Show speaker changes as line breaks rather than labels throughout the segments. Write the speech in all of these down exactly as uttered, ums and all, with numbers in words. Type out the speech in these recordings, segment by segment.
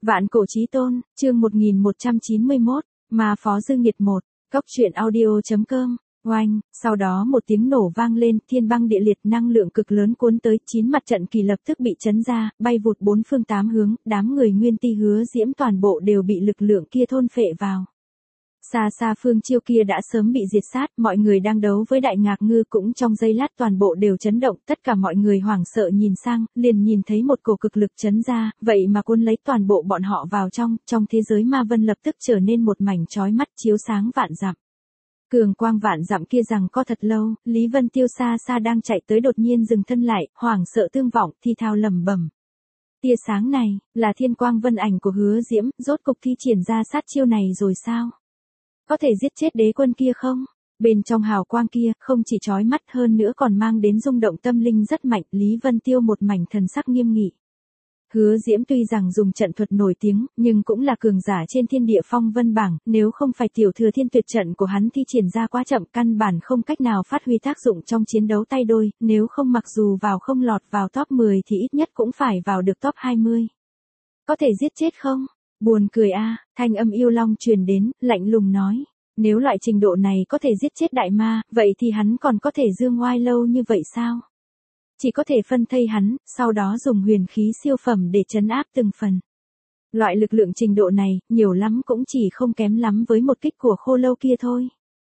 Vạn cổ chí tôn, chương một nghìn một trăm chín mươi mốt, Ma Phó Dương Nhiệt một, Cốc truyện audio.com, oanh, sau đó một tiếng nổ vang lên, thiên băng địa liệt, năng lượng cực lớn cuốn tới, chín mặt trận kỳ lập tức bị chấn ra, bay vụt bốn phương tám hướng, đám người Nguyên Ti Hứa Diễm toàn bộ đều bị lực lượng kia thôn phệ vào. Xa xa Phương Chiêu kia đã sớm bị diệt sát, mọi người đang đấu với Đại Ngạc Ngư cũng trong giây lát toàn bộ đều chấn động, tất cả mọi người hoảng sợ nhìn sang, liền nhìn thấy một cổ cực lực chấn ra, vậy mà cuốn lấy toàn bộ bọn họ vào trong, trong thế giới ma vân lập tức trở nên một mảnh chói mắt chiếu sáng vạn dặm. Cường quang vạn dặm kia rằng có thật lâu, Lý Vân Tiêu xa xa đang chạy tới đột nhiên dừng thân lại, hoảng sợ tương vọng, thi thao lẩm bẩm. Tia sáng này, là thiên quang vân ảnh của Hứa Diễm, rốt cục thi triển ra sát chiêu này rồi sao? Có thể giết chết đế quân kia không? Bên trong hào quang kia, không chỉ chói mắt hơn nữa còn mang đến rung động tâm linh rất mạnh, Lý Vân Tiêu một mảnh thần sắc nghiêm nghị. Hứa Diễm tuy rằng dùng trận thuật nổi tiếng, nhưng cũng là cường giả trên thiên địa phong vân bảng, nếu không phải tiểu thừa thiên tuyệt trận của hắn thi triển ra quá chậm, căn bản không cách nào phát huy tác dụng trong chiến đấu tay đôi, nếu không mặc dù vào không lọt vào top mười thì ít nhất cũng phải vào được top hai mươi. Có thể giết chết không? Buồn cười a, thanh âm yêu long truyền đến, lạnh lùng nói, nếu loại trình độ này có thể giết chết đại ma, vậy thì hắn còn có thể dương ngoai lâu như vậy sao? Chỉ có thể phân thây hắn, sau đó dùng huyền khí siêu phẩm để trấn áp từng phần. Loại lực lượng trình độ này, nhiều lắm cũng chỉ không kém lắm với một kích của khô lâu kia thôi.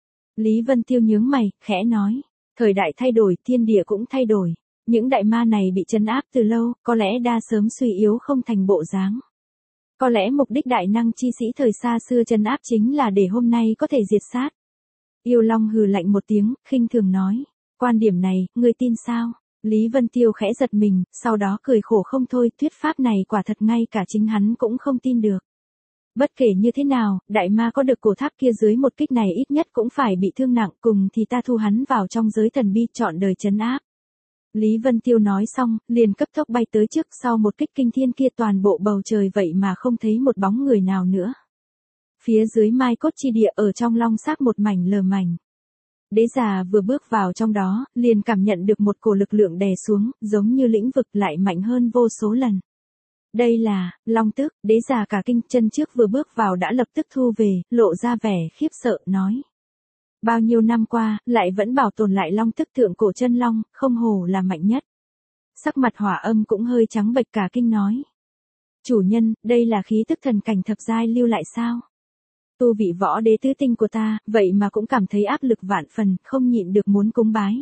Lý Vân Tiêu nhướng mày, khẽ nói, thời đại thay đổi, thiên địa cũng thay đổi. Những đại ma này bị trấn áp từ lâu, có lẽ đã sớm suy yếu không thành bộ dáng. Có lẽ mục đích đại năng chi sĩ thời xa xưa trấn áp chính là để hôm nay có thể diệt sát. Yêu Long hừ lạnh một tiếng, khinh thường nói, quan điểm này, ngươi tin sao? Lý Vân Tiêu khẽ giật mình, sau đó cười khổ không thôi, thuyết pháp này quả thật ngay cả chính hắn cũng không tin được. Bất kể như thế nào, đại ma có được cổ tháp kia dưới một kích này ít nhất cũng phải bị thương nặng, cùng thì ta thu hắn vào trong giới thần bi chọn đời trấn áp. Lý Vân Tiêu nói xong, liền cấp tốc bay tới trước, sau một kích kinh thiên kia toàn bộ bầu trời vậy mà không thấy một bóng người nào nữa. Phía dưới mai cốt chi địa ở trong long xác một mảnh lờ mảnh. Đế già vừa bước vào trong đó, liền cảm nhận được một cổ lực lượng đè xuống, giống như lĩnh vực lại mạnh hơn vô số lần. Đây là, long tức, đế già cả kinh, chân trước vừa bước vào đã lập tức thu về, lộ ra vẻ khiếp sợ, nói. Bao nhiêu năm qua, lại vẫn bảo tồn lại long tức thượng cổ chân long, không hổ là mạnh nhất. Sắc mặt Hỏa Âm cũng hơi trắng bệch, cả kinh nói. Chủ nhân, đây là khí tức thần cảnh thập giai lưu lại sao? Tu vị võ đế tứ tinh của ta, vậy mà cũng cảm thấy áp lực vạn phần, không nhịn được muốn cúng bái.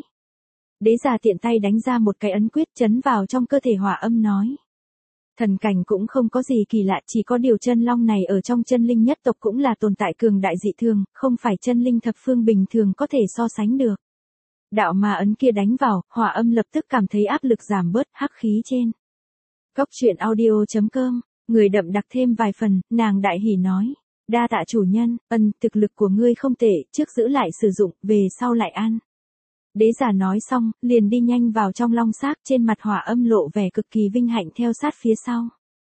Đế già tiện tay đánh ra một cái ấn quyết chấn vào trong cơ thể Hỏa Âm nói. Thần cảnh cũng không có gì kỳ lạ, chỉ có điều chân long này ở trong chân linh nhất tộc cũng là tồn tại cường đại dị thường, không phải chân linh thập phương bình thường có thể so sánh được. Đạo ma ấn kia đánh vào, Hỏa Âm lập tức cảm thấy áp lực giảm bớt, hắc khí trên. Cốc truyện audio.com, người đậm đặc thêm vài phần, nàng đại hỉ nói. Đa tạ chủ nhân, ân, thực lực của ngươi không tệ, trước giữ lại sử dụng, về sau lại ăn. Đế giả nói xong, liền đi nhanh vào trong long xác, trên mặt Hỏa Âm lộ vẻ cực kỳ vinh hạnh theo sát phía sau.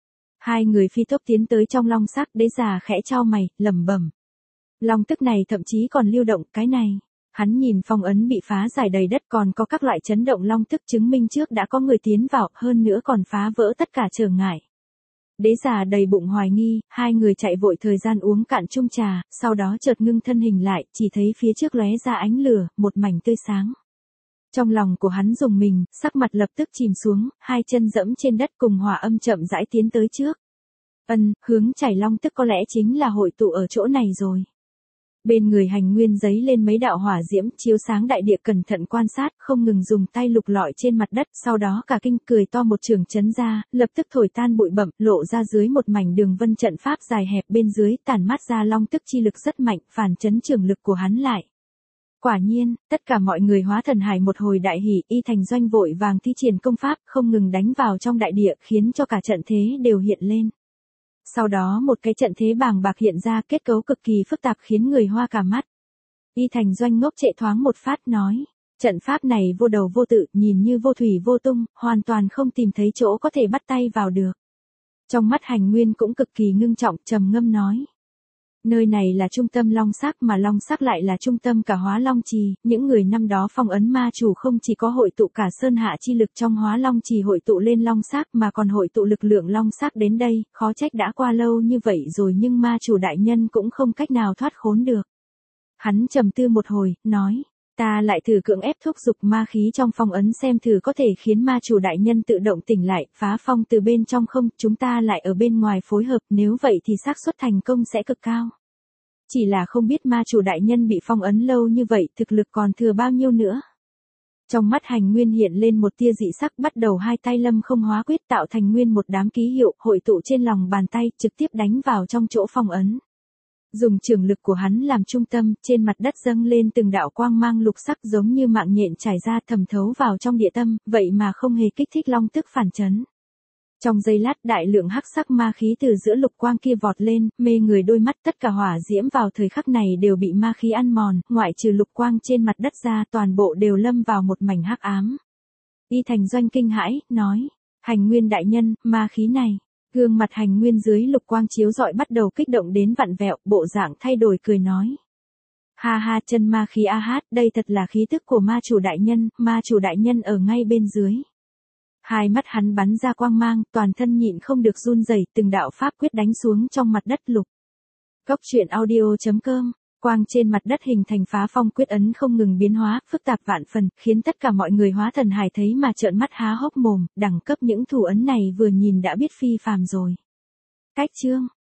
Hai người phi tốc tiến tới trong long xác, đế giả khẽ chau mày, lẩm bẩm. Long tức này thậm chí còn lưu động, cái này. Hắn nhìn phong ấn bị phá giải đầy đất, còn có các loại chấn động long tức chứng minh trước đã có người tiến vào, hơn nữa còn phá vỡ tất cả trở ngại. Đế già đầy bụng hoài nghi, hai người chạy vội thời gian uống cạn chung trà, sau đó chợt ngưng thân hình lại, chỉ thấy phía trước lóe ra ánh lửa, một mảnh tươi sáng. Trong lòng của hắn rùng mình, sắc mặt lập tức chìm xuống, hai chân dẫm trên đất cùng Hỏa Âm chậm rãi tiến tới trước. Ân, hướng chảy long tức có lẽ chính là hội tụ ở chỗ này rồi. Bên người Hành Nguyên giấy lên mấy đạo hỏa diễm, chiếu sáng đại địa, cẩn thận quan sát, không ngừng dùng tay lục lọi trên mặt đất, sau đó cả kinh cười to một trường chấn ra, lập tức thổi tan bụi bặm, lộ ra dưới một mảnh đường vân trận pháp dài hẹp, bên dưới tản mát ra long tức chi lực rất mạnh, phản chấn trường lực của hắn lại. Quả nhiên, tất cả mọi người hóa thần hải một hồi đại hỉ, Y Thành Doanh vội vàng thi triển công pháp, không ngừng đánh vào trong đại địa, khiến cho cả trận thế đều hiện lên. Sau đó một cái trận thế bàng bạc hiện ra, kết cấu cực kỳ phức tạp khiến người hoa cả mắt. Y Thành Doanh ngốc trệ thoáng một phát nói, trận pháp này vô đầu vô tự, nhìn như vô thủy vô tung, hoàn toàn không tìm thấy chỗ có thể bắt tay vào được. Trong mắt Hành Nguyên cũng cực kỳ ngưng trọng, trầm ngâm nói. Nơi này là trung tâm Long Sắc mà Long Sắc lại là trung tâm cả Hóa Long Trì, những người năm đó phong ấn ma chủ không chỉ có hội tụ cả sơn hạ chi lực trong Hóa Long Trì hội tụ lên Long Sắc mà còn hội tụ lực lượng Long Sắc đến đây, khó trách đã qua lâu như vậy rồi nhưng ma chủ đại nhân cũng không cách nào thoát khốn được. Hắn trầm tư một hồi, nói, ta lại thử cưỡng ép thúc giục ma khí trong phong ấn xem thử có thể khiến ma chủ đại nhân tự động tỉnh lại, phá phong từ bên trong không, chúng ta lại ở bên ngoài phối hợp, nếu vậy thì xác suất thành công sẽ cực cao. Chỉ là không biết ma chủ đại nhân bị phong ấn lâu như vậy, thực lực còn thừa bao nhiêu nữa. Trong mắt Hành Nguyên hiện lên một tia dị sắc, bắt đầu hai tay lâm không hóa quyết tạo thành nguyên một đám ký hiệu, hội tụ trên lòng bàn tay, trực tiếp đánh vào trong chỗ phong ấn. Dùng trường lực của hắn làm trung tâm, trên mặt đất dâng lên từng đạo quang mang lục sắc giống như mạng nhện trải ra thẩm thấu vào trong địa tâm, vậy mà không hề kích thích long tức phản chấn. Trong giây lát đại lượng hắc sắc ma khí từ giữa lục quang kia vọt lên, mê người đôi mắt, tất cả hỏa diễm vào thời khắc này đều bị ma khí ăn mòn, ngoại trừ lục quang trên mặt đất ra toàn bộ đều lâm vào một mảnh hắc ám. Y Thành Doanh kinh hãi, nói, Hành Nguyên đại nhân, ma khí này. Gương mặt Hành Nguyên dưới lục quang chiếu rọi bắt đầu kích động đến vặn vẹo, bộ dạng thay đổi cười nói. Ha ha, chân ma khí a hát, đây thật là khí tức của ma chủ đại nhân, ma chủ đại nhân ở ngay bên dưới. Hai mắt hắn bắn ra quang mang, toàn thân nhịn không được run rẩy, từng đạo pháp quyết đánh xuống trong mặt đất lục. Cốc truyện audio chấm com, quang trên mặt đất hình thành phá phong quyết ấn không ngừng biến hóa, phức tạp vạn phần, khiến tất cả mọi người hóa thần hải thấy mà trợn mắt há hốc mồm, đẳng cấp những thủ ấn này vừa nhìn đã biết phi phàm rồi. Cách chương